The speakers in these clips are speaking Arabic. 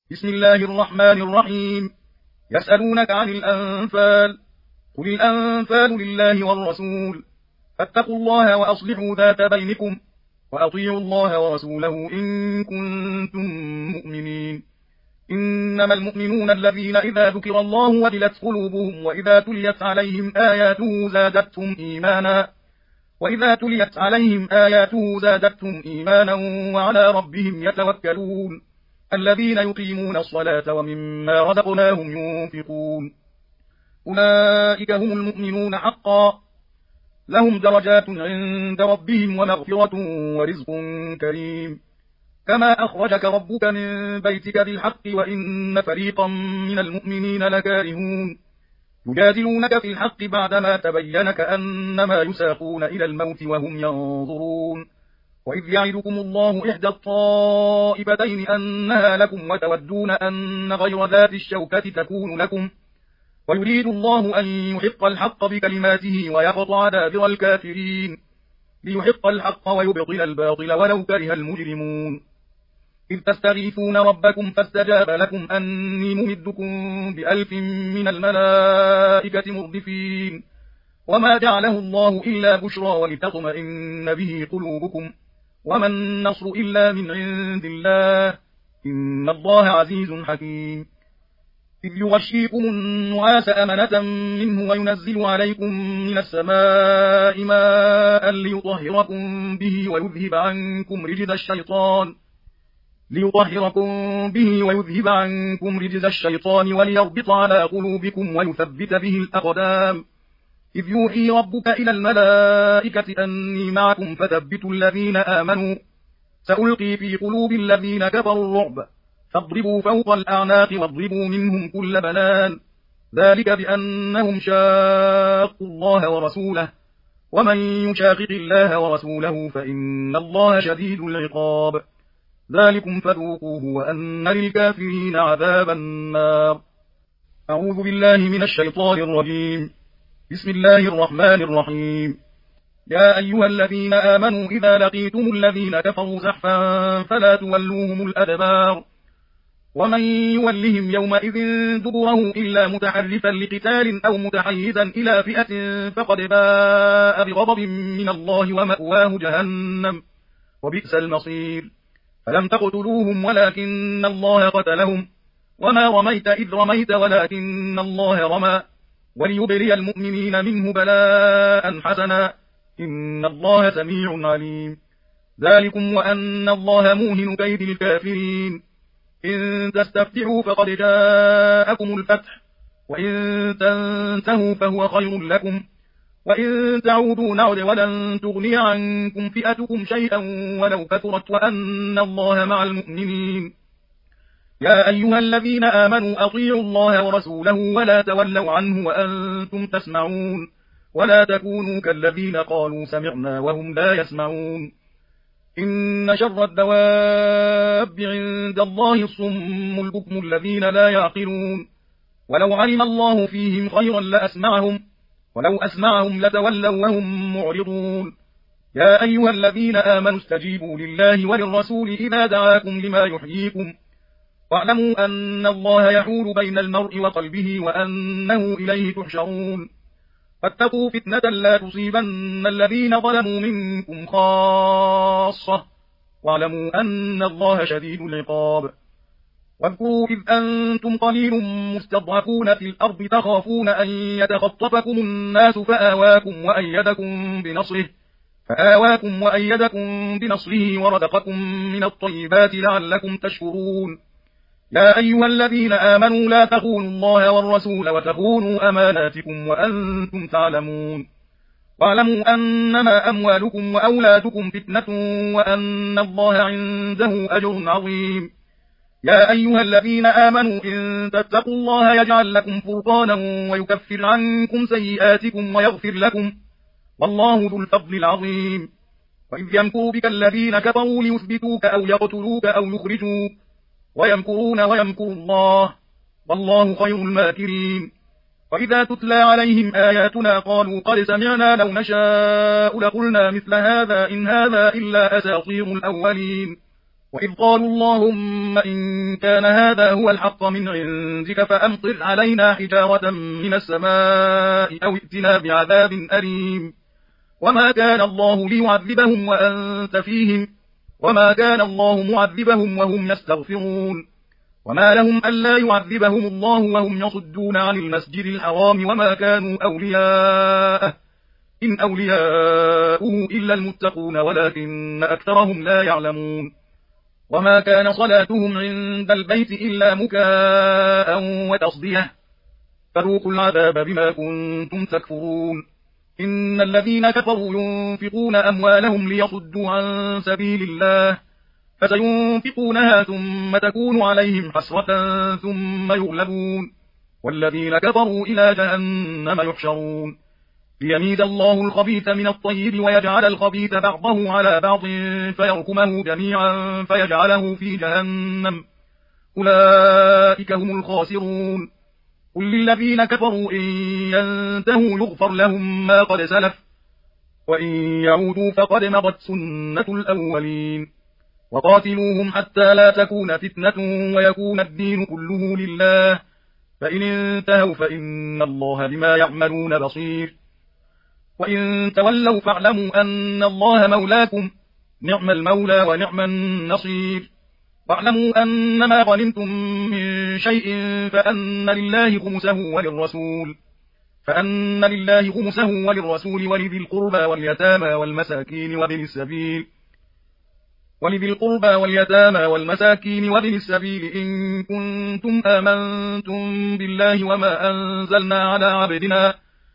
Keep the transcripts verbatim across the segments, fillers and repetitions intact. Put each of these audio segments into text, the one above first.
بسم الله الرحمن الرحيم. يسألونك عن الأنفال، قل الأنفال لله والرسول، فاتقوا الله وأصلحوا ذات بينكم، وأطيعوا الله ورسوله إن كنتم مؤمنين. إنما المؤمنون الذين إذا ذكر الله وجلت قلوبهم وإذا تليت عليهم آياته زادتهم إيمانا وإذا تليت عليهم آياته زادتهم إيمانا وعلى ربهم يتوكلون. الذين يقيمون الصلاة ومما رزقناهم ينفقون، أولئك هم المؤمنون حقا، لهم درجات عند ربهم ومغفرة ورزق كريم. كما أخرجك ربك من بيتك بالحق وإن فريقا من المؤمنين لكارهون، يجادلونك في الحق بعدما تبين كأنما يساقون إلى الموت وهم ينظرون. وإذ يعدكم الله إحدى الطائفتين أنها لكم وتودون أن غير ذات الشوكة تكون لكم، ويريد الله أن يحق الحق بكلماته ويقطع دابر الكافرين، ليحق الحق ويبطل الباطل ولو كره المجرمون. إذ تستغيثون ربكم فاستجاب لكم أني ممدكم بألف من الملائكة مردفين، وما جعله الله إلا بشرى ولتطمئن به قلوبكم، وما النصر إلا من عند الله، إن الله عزيز حكيم. إذ يغشيكم النعاس أمنة منه وينزل عليكم من السماء ماء ليطهركم به ويذهب عنكم رجز الشيطان ليطهركم به ويذهب عنكم رجز الشيطان وليربط على قلوبكم ويثبت به الأقدام. إذ يوحي ربك إلى الملائكة أني معكم فثبتوا الذين آمنوا، سألقي في قلوب الذين كفروا الرعب، فاضربوا فوق الأعناق واضربوا منهم كل بنان، ذلك بأنهم شاقوا الله ورسوله، ومن يشاقق الله ورسوله فإن الله شديد العقاب. ذلكم فذوقوه وأن للكافرين عذاب النار. أعوذ بالله من الشيطان الرجيم. بسم الله الرحمن الرحيم. يا أيها الذين آمنوا إذا لقيتم الذين كفروا زحفا فلا تولوهم الأدبار، ومن يولهم يومئذ دبره إلا متحرفا لقتال أو متحيزا إلى فئة فقد باء بغضب من الله ومأواه جهنم وبئس المصير. فلم تقتلوهم ولكن الله قتلهم، وما رميت إذ رميت ولكن الله رمى، وليبلي المؤمنين منه بلاء حسنا، إن الله سميع عليم. ذلكم وأن الله موهن كيد الكافرين. إن تستفتحوا فقد جاءكم الفتح، وإن تنتهوا فهو خير لكم، وإن تعودوا نعد ولن تغني عنكم فئتكم شيئا ولو كثرت وأن الله مع المؤمنين. يا أيها الذين آمنوا أطيعوا الله ورسوله ولا تولوا عنه وأنتم تسمعون، ولا تكونوا كالذين قالوا سمعنا وهم لا يسمعون. إن شر الدواب عند الله الصم البكم الذين لا يعقلون، ولو علم الله فيهم خيرا لأسمعهم، ولو أسمعهم لتولوا وهم معرضون. يا أيها الذين آمنوا استجيبوا لله وللرسول إذا دعاكم لما يحييكم، واعلموا أن الله يحول بين المرء وقلبه وأنه إليه تحشرون. فاتقوا فتنة لا تصيبن الذين ظلموا منكم خاصة، واعلموا أن الله شديد العقاب. واذكروا إذ أنتم قليل مستضعفون في الأرض تخافون أن يتخطفكم الناس فآواكم وأيدكم بنصره فآواكم وأيدكم بنصره ورزقكم من الطيبات لعلكم تشكرون. يا أيها الذين آمنوا لا تخونوا الله والرسول وتخونوا أماناتكم وأنتم تعلمون، واعلموا أنما أموالكم وأولادكم فتنة وأن الله عنده أجر عظيم. يا أيها الذين آمنوا إن تتقوا الله يجعل لكم فرقانا ويكفر عنكم سيئاتكم ويغفر لكم، والله ذو الفضل العظيم. وإذ يمكر بك الذين كفروا ليثبتوك أو يقتلوك أو يخرجوك، ويمكرون ويمكر الله، والله خير الماكرين. وإذا تتلى عليهم آياتنا قالوا قد سمعنا لو نشاء لقلنا مثل هذا إن هذا إلا أساطير الأولين، وإذ قالوا اللهم إن كان هذا هو الحق من عندك فأمطر علينا حجارة من السماء أو ائتنا بعذاب أليم وما كان الله ليعذبهم وأنت فيهم وما كان الله معذبهم وهم يستغفرون وما لهم ألا يعذبهم الله وهم يصدون عن المسجد الحرام وما كانوا أولياءه إن أولياؤه إلا المتقون ولكن أكثرهم لا يعلمون وما كان صلاتهم عند البيت إلا مكاء وتصدية فذوقوا العذاب بما كنتم تكفرون إن الذين كفروا ينفقون أموالهم ليصدوا عن سبيل الله فسينفقونها ثم تكون عليهم حسرة ثم يغلبون والذين كفروا إلى جهنم يحشرون ليميز الله الخبيث من الطيب ويجعل الخبيث بعضه على بعض فيركمه جميعا فيجعله في جهنم أولئك هم الخاسرون قل للذين كفروا إن ينتهوا يغفر لهم ما قد سلف وإن يعودوا فقد مضت سنة الأولين وقاتلوهم حتى لا تكون فتنة ويكون الدين كله لله فإن انتهوا فإن الله بما يعملون بصير وإن تولوا فاعلموا أن الله مولاكم نعم المولى ونعم النصير واعلموا أن ما غنمتم من شيء فأن لله خمسه وللرسول فأن لله خمسه وللرسول ولذي القربى واليتامى والمساكين وابن السبيل ولذي القربى واليتامى والمساكين وابن السبيل إن كنتم آمنتم بالله وما أنزلنا على عبدنا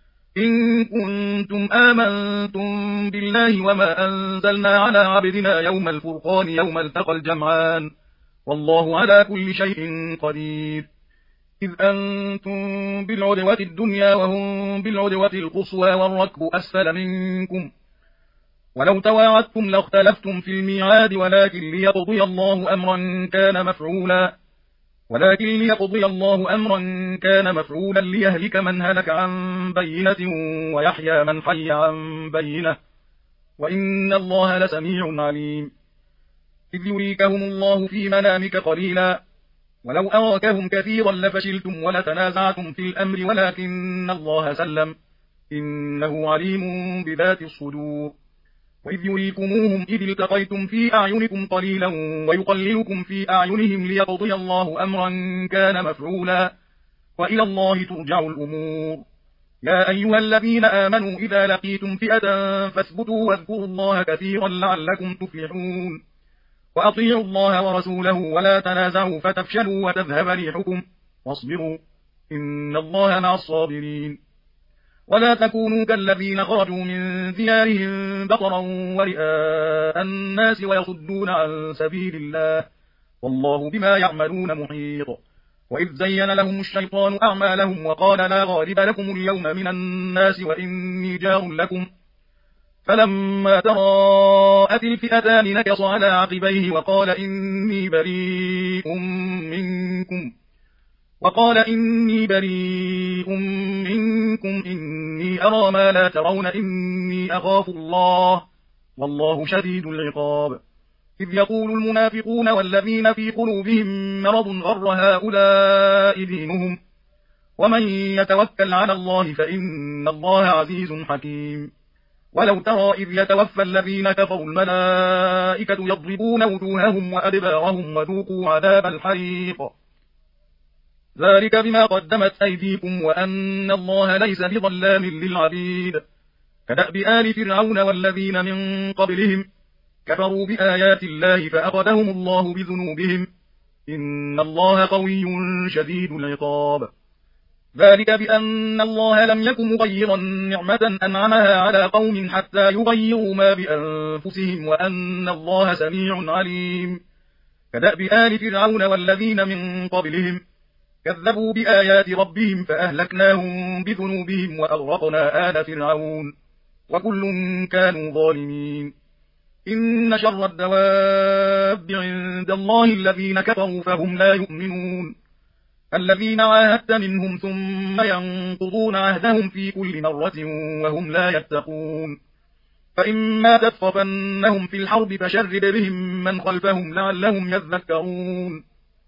إن كنتم آمنتم بالله وما أنزلنا على عبدنا يوم الفرقان يوم التقى الجمعان والله على كل شيء قدير إذ أنتم بالعدوة الدنيا وهم بالعدوة القصوى والركب أسفل منكم ولو تواعدتم لاختلفتم في الميعاد ولكن ليقضي الله أمرا كان مفعولا ولكن ليقضي الله أمرا كان مفعولا ليهلك من هلك عن بينة ويحيى من حي عن بينة وإن الله لسميع عليم إذ يريكهم الله في منامك قليلا ولو أراكهم كثيرا لفشلتم ولتنازعتم في الأمر ولكن الله سلم إنه عليم بذات الصدور وإذ يريكموهم إذ التقيتم في أعينكم قليلا ويقللكم في أعينهم ليقضي الله أمرا كان مفعولا وإلى الله ترجع الأمور يا أيها الذين آمنوا إذا لقيتم فئة فاثبتوا واذكروا الله كثيرا لعلكم تفلحون وأطيعوا الله ورسوله ولا تنازعوا فتفشلوا وتذهب ريحكم واصبروا إن الله مع الصابرين ولا تكونوا كالذين خرجوا من ديارهم بطرا ورئاء الناس ويصدون عن سبيل الله والله بما يعملون محيط وإذ زين لهم الشيطان أعمالهم وقال لا غالب لكم اليوم من الناس وإني جار لكم فلما تراءت الفئتان نكص على عقبيه وقال إني بريء منكم وقال إني بريء منكم إني أرى ما لا ترون إني أخاف الله والله شديد العقاب إذ يقول المنافقون والذين في قلوبهم مرض غر هؤلاء دينهم ومن يتوكل على الله فإن الله عزيز حكيم ولو ترى إذ يتوفى الذين كفروا الملائكة يضربون وجوههم وأدبارهم وذوقوا عذاب الحريق ذلك بما قدمت أيديكم وأن الله ليس بظلام للعبيد كدأب آل فرعون والذين من قبلهم كفروا بآيات الله فأخذهم الله بذنوبهم إن الله قوي شديد العقاب ذلك بأن الله لم يكن مغيرا نعمة أنعمها على قوم حتى يغيروا ما بأنفسهم وأن الله سميع عليم كدأب آل فرعون والذين من قبلهم كذبوا بآيات ربهم فأهلكناهم بذنوبهم وأغرقنا آل فرعون وكل كانوا ظالمين إن شر الدواب عند الله الذين كفروا فهم لا يؤمنون الذين عاهدت منهم ثم ينقضون عهدهم في كل مرة وهم لا يتقون فإما تثقفنهم في الحرب فشرد بهم من خلفهم لعلهم يذكرون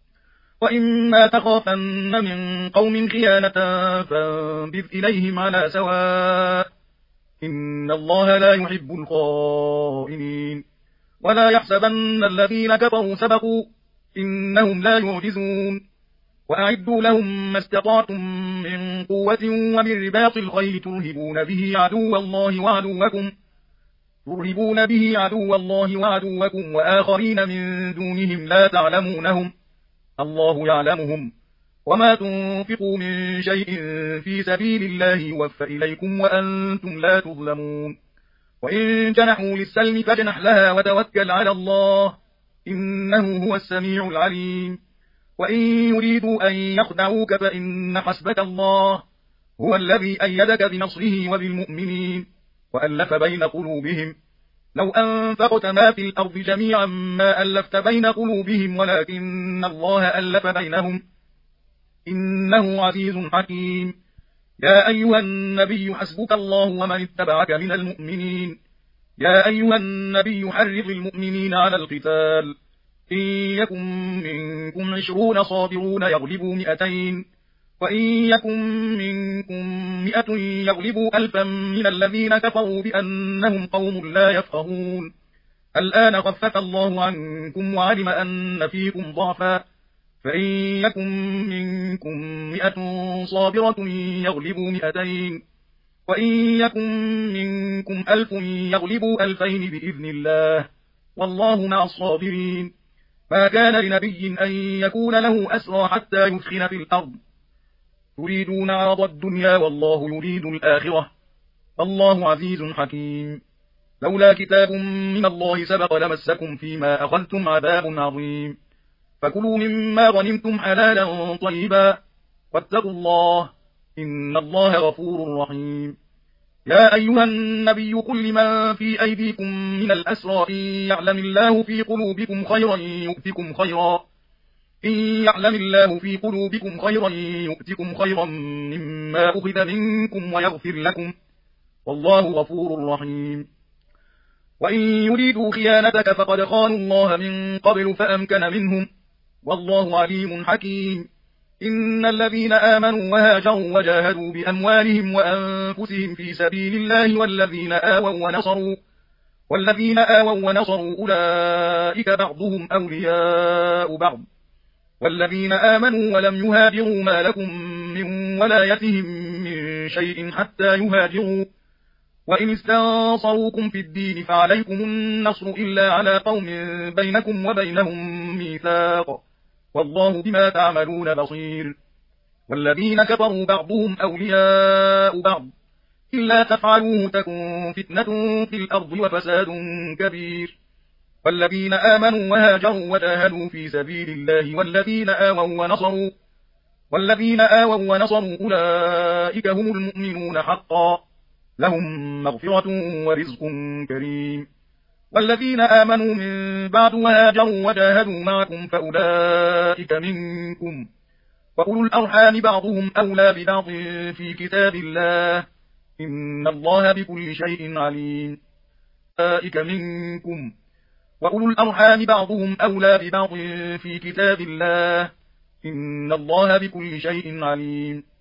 وإما تخافن من قوم خيانة فانبذ إليهم على سواء إن الله لا يحب الخائنين ولا يحسبن الذين كفروا سبقوا إنهم لا يعجزون وأعدوا لهم ما استطعتم من قوة ومن رباط الخيل ترهبون به عدو الله وعدوكم ترهبون به عدو الله وعدوكم وآخرين من دونهم لا تعلمونهم الله يعلمهم وما تنفقوا من شيء في سبيل الله يوفى إليكم وأنتم لا تظلمون وإن جنحوا للسلم فاجنح لها وتوكل على الله إنه هو السميع العليم وإن يريدوا أن يخدعوك فإن حسبك الله هو الذي أيدك بنصره وبالمؤمنين وألف بين قلوبهم لو أنفقت ما في الأرض جميعا ما ألفت بين قلوبهم ولكن الله ألف بينهم إنه عزيز حكيم يا أيها النبي حسبك الله ومن اتبعك من المؤمنين يا أيها النبي حرض المؤمنين على القتال إن يكن منكم عشرون صابرون يغلبوا مئتين وإن يكن منكم مئة يغلبوا ألفا من الذين كفروا بأنهم قوم لا يفقهون الآن خفف الله عنكم وعلم أن فيكم ضعفا فإن يكن منكم مئة صابرة يغلبوا مئتين وإن يكن منكم ألف يغلبوا ألفين بإذن الله والله مع الصابرين ما كان لنبي أن يكون له أسرى حتى يثخن في الأرض تريدون عرض الدنيا والله يريد الآخرة الله عزيز حكيم لولا كتاب من الله سبق لمسكم فيما أخذتم عذاب عظيم فكلوا مما غنمتم حلالا طيبا واتقوا الله إن الله غفور رحيم يا أيها النبي قل لمن في أيديكم من الأسرى إن يعلم الله في قلوبكم خيرا يؤتكم خيرا إن يعلم الله في قلوبكم خيرا يؤتكم خيرا مما أخذ منكم ويغفر لكم والله غفور رحيم وإن يريدوا خيانتك فقد خانوا الله من قبل فأمكن منهم والله عليم حكيم إن الذين آمنوا وهاجروا وجاهدوا بأموالهم وأنفسهم في سبيل الله والذين آووا ونصروا والذين آووا ونصروا أولئك بعضهم أولياء بعض والذين آمنوا ولم يهاجروا ما لكم من ولايتهم من شيء حتى يهاجروا وإن استنصروكم في الدين فعليكم النصر إلا على قوم بينكم وبينهم ميثاق والله بما تعملون بصير والذين كفروا بعضهم أولياء بعض إلا تفعلوه تكن فتنة في الأرض وفساد كبير والذين آمنوا وهاجروا وجاهدوا في سبيل الله والذين آووا ونصروا والذين آووا ونصروا أولئك هم المؤمنون حقا لهم مغفرة ورزق كريم والذين آمنوا من بعد وهاجروا وجاهدوا معكم فأولئك منكم وأولو الأرحام بعضهم أولى ببعض في كتاب الله إن الله بكل شيء عليم أولئك منكم وأولو الأرحام بعضهم أولى ببعض في كتاب الله إن الله بكل شيء عليم